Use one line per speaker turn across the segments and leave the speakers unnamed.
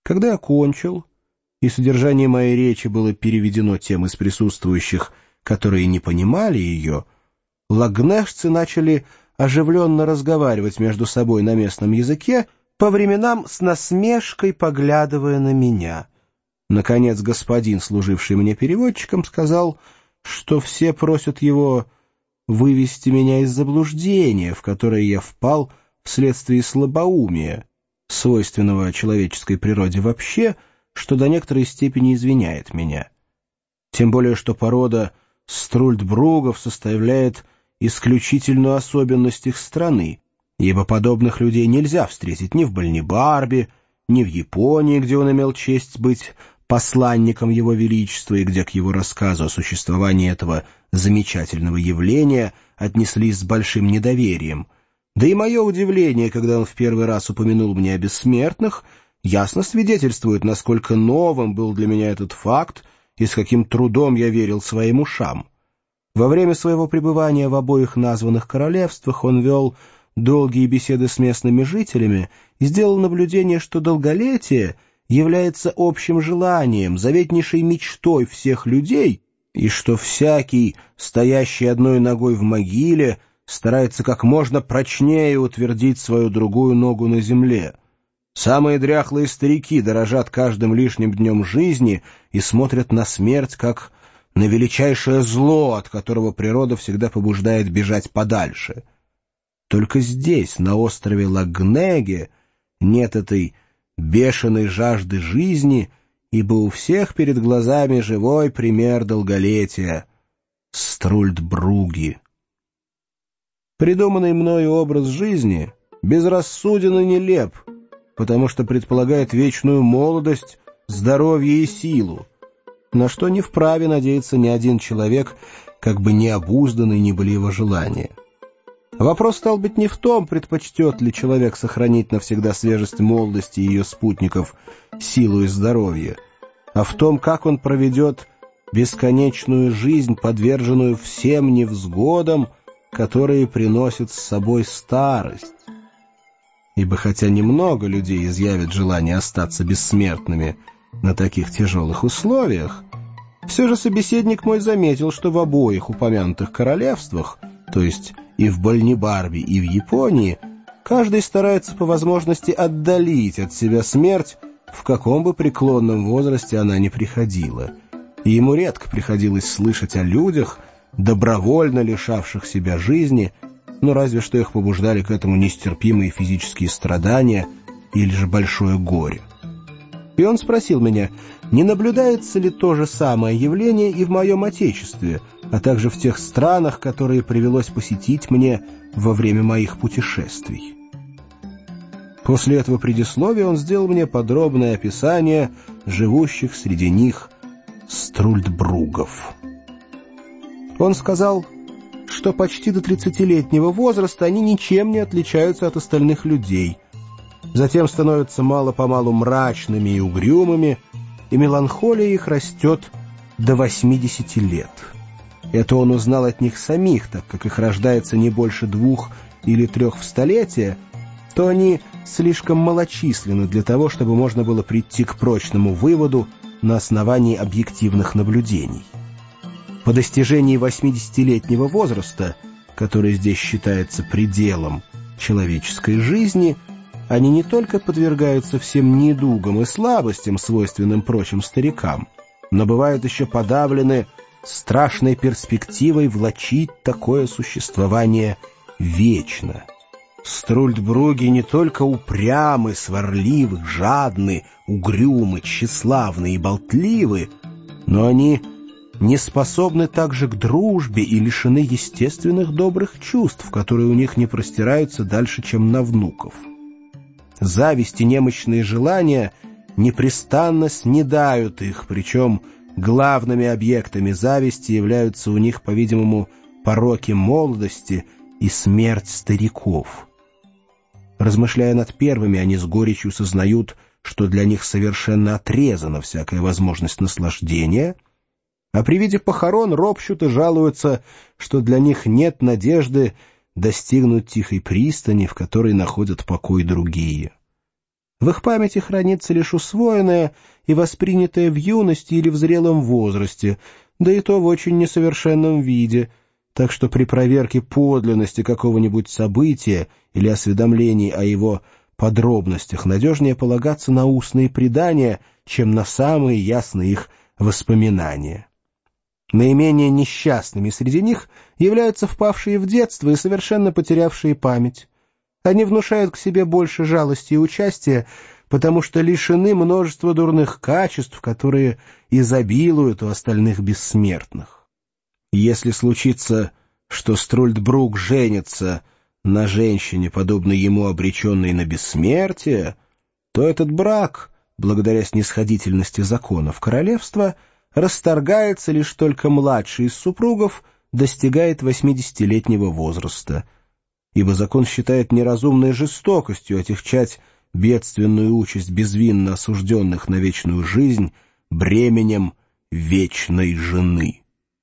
Когда я кончил, и содержание моей речи было переведено тем из присутствующих, которые не понимали ее, лагнешцы начали оживленно разговаривать между собой на местном языке, по временам с насмешкой поглядывая на меня. Наконец господин, служивший мне переводчиком, сказал, что все просят его вывести меня из заблуждения, в которое я впал вследствие слабоумия, свойственного человеческой природе вообще, что до некоторой степени извиняет меня. Тем более, что порода струльдбругов составляет исключительную особенность их страны, ибо подобных людей нельзя встретить ни в Бальнибарбе, ни в Японии, где он имел честь быть посланником Его Величества и где к его рассказу о существовании этого замечательного явления отнеслись с большим недоверием. Да и мое удивление, когда он в первый раз упомянул мне о бессмертных, ясно свидетельствует, насколько новым был для меня этот факт и с каким трудом я верил своим ушам. Во время своего пребывания в обоих названных королевствах он вел долгие беседы с местными жителями и сделал наблюдение, что долголетие является общим желанием, заветнейшей мечтой всех людей, и что всякий, стоящий одной ногой в могиле, старается как можно прочнее утвердить свою другую ногу на земле. Самые дряхлые старики дорожат каждым лишним днем жизни и смотрят на смерть как на величайшее зло, от которого природа всегда побуждает бежать подальше. Только здесь, на острове Лагнеге, нет этой бешеной жажды жизни, ибо у всех перед глазами живой пример долголетия — струльдбруги. Придуманный мною образ жизни безрассуден и нелеп, потому что предполагает вечную молодость, здоровье и силу, на что не вправе надеяться ни один человек, как бы необузданный ни были его желания. Вопрос стал быть не в том, предпочтет ли человек сохранить навсегда свежесть молодости и ее спутников, силу и здоровье, а в том, как он проведет бесконечную жизнь, подверженную всем невзгодам, которые приносят с собой старость. Ибо хотя немного людей изъявят желание остаться бессмертными на таких тяжелых условиях, все же собеседник мой заметил, что в обоих упомянутых королевствах, то есть и в Бальнибарбе, и в Японии, каждый старается по возможности отдалить от себя смерть, в каком бы преклонном возрасте она ни приходила. И ему редко приходилось слышать о людях, добровольно лишавших себя жизни, но разве что их побуждали к этому нестерпимые физические страдания или же большое горе. И он спросил меня, не наблюдается ли то же самое явление и в моем отечестве, а также в тех странах, которые привелось посетить мне во время моих путешествий. После этого предисловия он сделал мне подробное описание живущих среди них струльдбругов. Он сказал, что почти до 30-летнего возраста они ничем не отличаются от остальных людей, затем становятся мало-помалу мрачными и угрюмыми, и меланхолия их растет до 80 лет. Это он узнал от них самих, так как их рождается не больше 2 или 3 в столетие, то они слишком малочисленны для того, чтобы можно было прийти к прочному выводу на основании объективных наблюдений. По достижении 80-летнего возраста, который здесь считается пределом человеческой жизни, они не только подвергаются всем недугам и слабостям, свойственным прочим старикам, но бывают еще подавлены страшной перспективой влачить такое существование вечно. Струльдбруги не только упрямы, сварливы, жадны, угрюмы, тщеславны и болтливы, но они не способны также к дружбе и лишены естественных добрых чувств, которые у них не простираются дальше, чем на внуков. Зависть и немощные желания непрестанно снедают их, причем главными объектами зависти являются у них, по-видимому, пороки молодости и смерть стариков. Размышляя над первыми, они с горечью сознают, что для них совершенно отрезана всякая возможность наслаждения, а при виде похорон ропщут и жалуются, что для них нет надежды достигнуть тихой пристани, в которой находят покой другие. В их памяти хранится лишь усвоенное и воспринятое в юности или в зрелом возрасте, да и то в очень несовершенном виде, так что при проверке подлинности какого-нибудь события или осведомлений о его подробностях надежнее полагаться на устные предания, чем на самые ясные их воспоминания. Наименее несчастными среди них являются впавшие в детство и совершенно потерявшие память. Они внушают к себе больше жалости и участия, потому что лишены множества дурных качеств, которые изобилуют у остальных бессмертных. Если случится, что Струльдбрук женится на женщине, подобной ему обреченной на бессмертие, то этот брак, благодаря снисходительности законов королевства, расторгается лишь только младший из супругов достигает 80-летнего возраста, ибо закон считает неразумной жестокостью отягчать бедственную участь безвинно осужденных на вечную жизнь бременем вечной жены.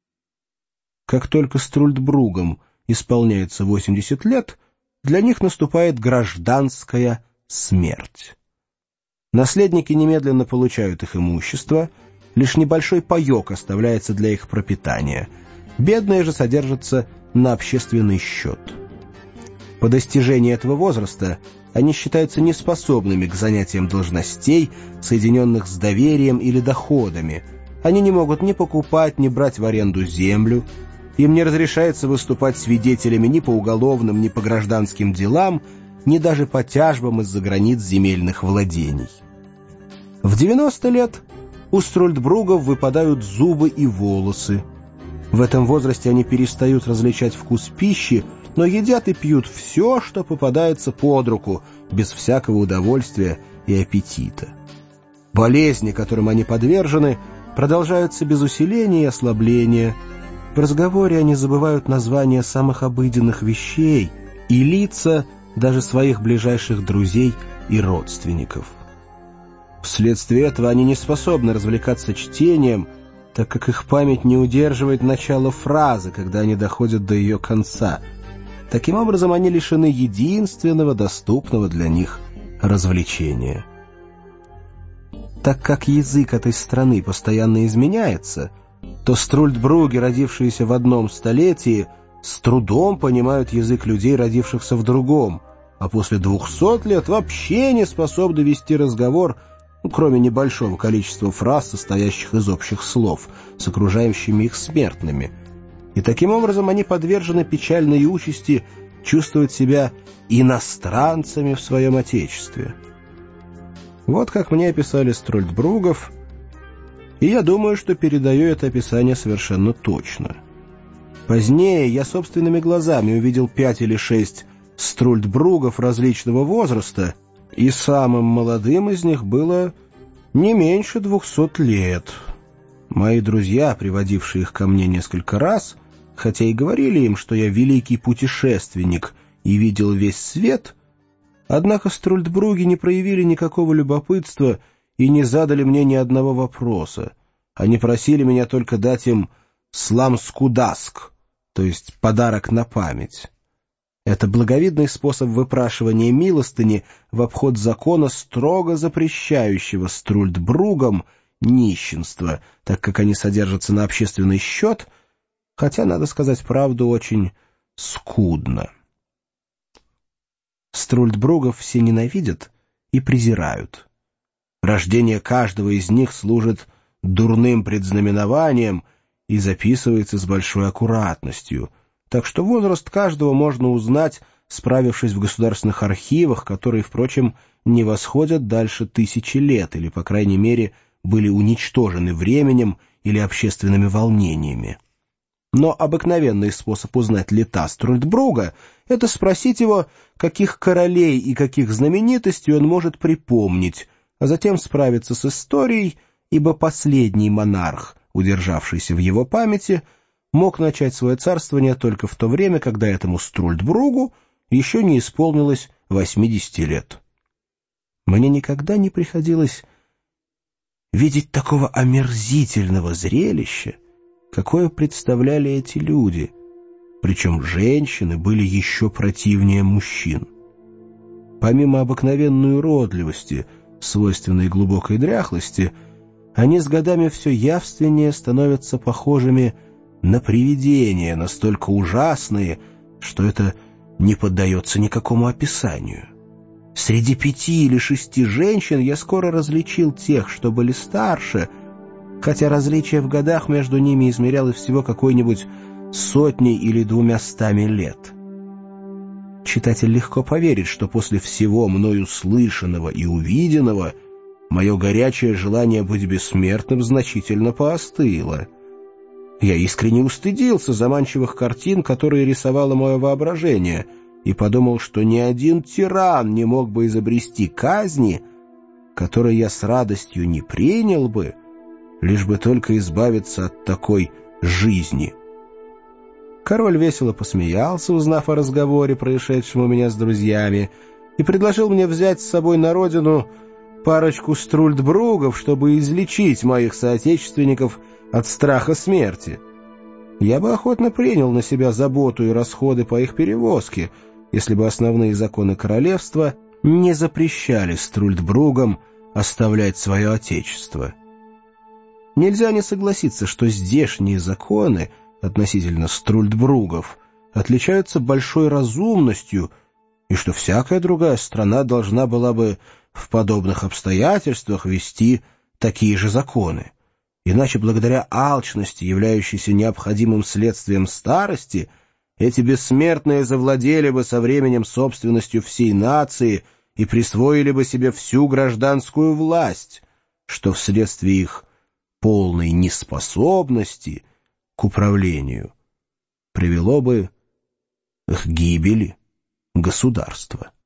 Как только Струльдбругам исполняется 80 лет, для них наступает гражданская смерть. Наследники немедленно получают их имущество, лишь небольшой паёк оставляется для их пропитания. Бедные же содержатся на общественный счет. По достижении этого возраста они считаются неспособными к занятиям должностей, соединенных с доверием или доходами. Они не могут ни покупать, ни брать в аренду землю. Им не разрешается выступать свидетелями ни по уголовным, ни по гражданским делам, ни даже по тяжбам из-за границ земельных владений. В 90 лет у Струльдбругов выпадают зубы и волосы. В этом возрасте они перестают различать вкус пищи, но едят и пьют все, что попадается под руку, без всякого удовольствия и аппетита. Болезни, которым они подвержены, продолжаются без усиления и ослабления. В разговоре они забывают названия самых обыденных вещей и лица даже своих ближайших друзей и родственников. Вследствие этого они не способны развлекаться чтением, так как их память не удерживает начало фразы, когда они доходят до ее конца. Таким образом, они лишены единственного доступного для них развлечения. Так как язык этой страны постоянно изменяется, то Струльдбруги, родившиеся в одном столетии, с трудом понимают язык людей, родившихся в другом, а после 200 лет вообще не способны вести разговор, кроме небольшого количества фраз, состоящих из общих слов, с окружающими их смертными. И таким образом они подвержены печальной участи чувствовать себя иностранцами в своем отечестве. Вот как мне описали Струльдбругов, и я думаю, что передаю это описание совершенно точно. Позднее я собственными глазами увидел 5 или 6 Струльдбругов различного возраста, и самым молодым из них было не меньше 200 лет. Мои друзья, приводившие их ко мне несколько раз, хотя и говорили им, что я великий путешественник и видел весь свет, однако Струльдбруги не проявили никакого любопытства и не задали мне ни одного вопроса. Они просили меня только дать им сламскудаск, то есть подарок на память. Это благовидный способ выпрашивания милостыни в обход закона, строго запрещающего Струльдбругам нищенство, так как они содержатся на общественный счет, хотя, надо сказать правду, очень скудно. Струльдбругов все ненавидят и презирают. Рождение каждого из них служит дурным предзнаменованием и записывается с большой аккуратностью, так что возраст каждого можно узнать, справившись в государственных архивах, которые, впрочем, не восходят дальше 1000 лет или, по крайней мере, были уничтожены временем или общественными волнениями. Но обыкновенный способ узнать лета Струльдбруга — это спросить его, каких королей и каких знаменитостей он может припомнить, а затем справиться с историей, ибо последний монарх, удержавшийся в его памяти, мог начать свое царствование только в то время, когда этому Струльдбругу еще не исполнилось 80 лет. Мне никогда не приходилось видеть такого омерзительного зрелища, какое представляли эти люди, причем женщины были еще противнее мужчин. Помимо обыкновенной уродливости, свойственной глубокой дряхлости, они с годами все явственнее становятся похожими на привидения, настолько ужасные, что это не поддается никакому описанию. Среди 5 или 6 женщин я скоро различил тех, что были старше, хотя различие в годах между ними измерялось всего какой-нибудь 100 или 200 лет. Читатель легко поверит, что после всего мною слышанного и увиденного мое горячее желание быть бессмертным значительно поостыло. Я искренне устыдился заманчивых картин, которые рисовало мое воображение, и подумал, что ни один тиран не мог бы изобрести казни, которые я с радостью не принял бы, лишь бы только избавиться от такой жизни. Король весело посмеялся, узнав о разговоре, происшедшем у меня с друзьями, и предложил мне взять с собой на родину парочку струльдбругов, чтобы излечить моих соотечественников от страха смерти. Я бы охотно принял на себя заботу и расходы по их перевозке, если бы основные законы королевства не запрещали струльдбругам оставлять свое отечество. Нельзя не согласиться, что здешние законы относительно струльдбругов отличаются большой разумностью, и что всякая другая страна должна была бы в подобных обстоятельствах вести такие же законы. Иначе, благодаря алчности, являющейся необходимым следствием старости, эти бессмертные завладели бы со временем собственностью всей нации и присвоили бы себе всю гражданскую власть, что вследствие их полной неспособности к управлению привело бы к гибели государства.